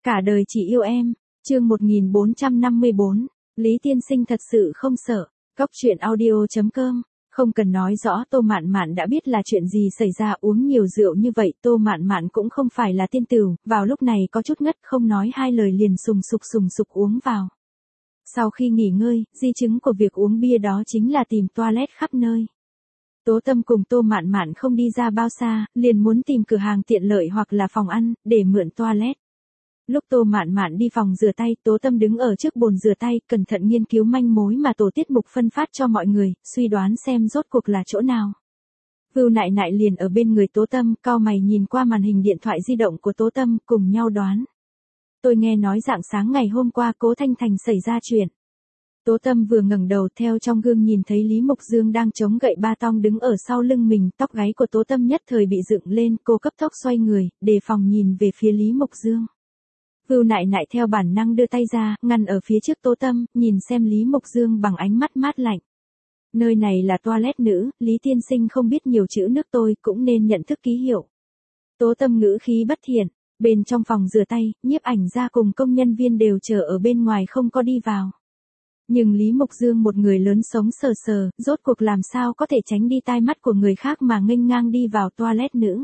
Cả đời chỉ yêu em. Chương 1454. Lý tiên sinh thật sự không sợ. Góc truyện audio.com. Không cần nói rõ Tô Mạn Mạn đã biết là chuyện gì xảy ra, uống nhiều rượu như vậy Tô Mạn Mạn cũng không phải là tiên tửu, vào lúc này có chút ngất không nói hai lời liền sùng sục uống vào. Sau khi nghỉ ngơi, di chứng của việc uống bia đó chính là tìm toilet khắp nơi. Tố Tâm cùng Tô Mạn Mạn không đi ra bao xa, liền muốn tìm cửa hàng tiện lợi hoặc là phòng ăn, để mượn toilet. Lúc Tô Mạn Mạn đi phòng rửa tay, Tố Tâm đứng ở trước bồn rửa tay, cẩn thận nghiên cứu manh mối mà tổ tiết mục phân phát cho mọi người, suy đoán xem rốt cuộc là chỗ nào. Vưu Nại Nại liền ở bên người Tố Tâm, cau mày nhìn qua màn hình điện thoại di động của Tố Tâm, cùng nhau đoán. Tôi nghe nói rạng sáng ngày hôm qua Cố Thanh Thành xảy ra chuyện. Tố Tâm vừa ngẩng đầu theo trong gương nhìn thấy Lý Mục Dương đang chống gậy ba tong đứng ở sau lưng mình, tóc gáy của Tố Tâm nhất thời bị dựng lên, cô cấp tốc xoay người, đề phòng nhìn về phía Lý Mục Dương. Vưu Nại Nại theo bản năng đưa tay ra, ngăn ở phía trước Tố Tâm, nhìn xem Lý Mục Dương bằng ánh mắt mát lạnh. Nơi này là toilet nữ, Lý tiên sinh không biết nhiều chữ nước tôi cũng nên nhận thức ký hiệu. Tố Tâm ngữ khí bất thiện, bên trong phòng rửa tay, nhiếp ảnh gia cùng công nhân viên đều chờ ở bên ngoài không có đi vào. Nhưng Lý Mục Dương một người lớn sống sờ sờ, rốt cuộc làm sao có thể tránh đi tai mắt của người khác mà nghênh ngang đi vào toilet nữ.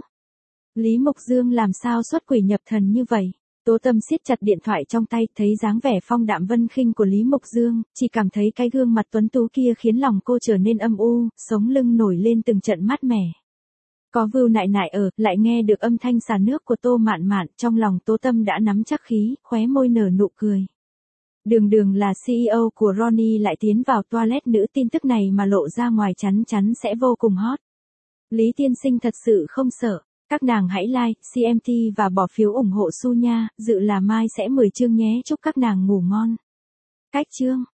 Lý Mục Dương làm sao xuất quỷ nhập thần như vậy? Tố Tâm siết chặt điện thoại trong tay, thấy dáng vẻ phong đạm vân khinh của Lý Mục Dương, chỉ cảm thấy cái gương mặt tuấn tú kia khiến lòng cô trở nên âm u, sống lưng nổi lên từng trận mát mẻ. Có Vưu Nại Nại ở, lại nghe được âm thanh xả nước của Tô Mạn Mạn, trong lòng Tố Tâm đã nắm chắc khí, khóe môi nở nụ cười. Đường là CEO của Ronnie lại tiến vào toilet nữ, tin tức này mà lộ ra ngoài chắn sẽ vô cùng hot. Lý tiên sinh thật sự không sợ. Các nàng hãy like, CMT và bỏ phiếu ủng hộ Su nha, dự là mai sẽ 10 chương nhé, chúc các nàng ngủ ngon. Cách chương.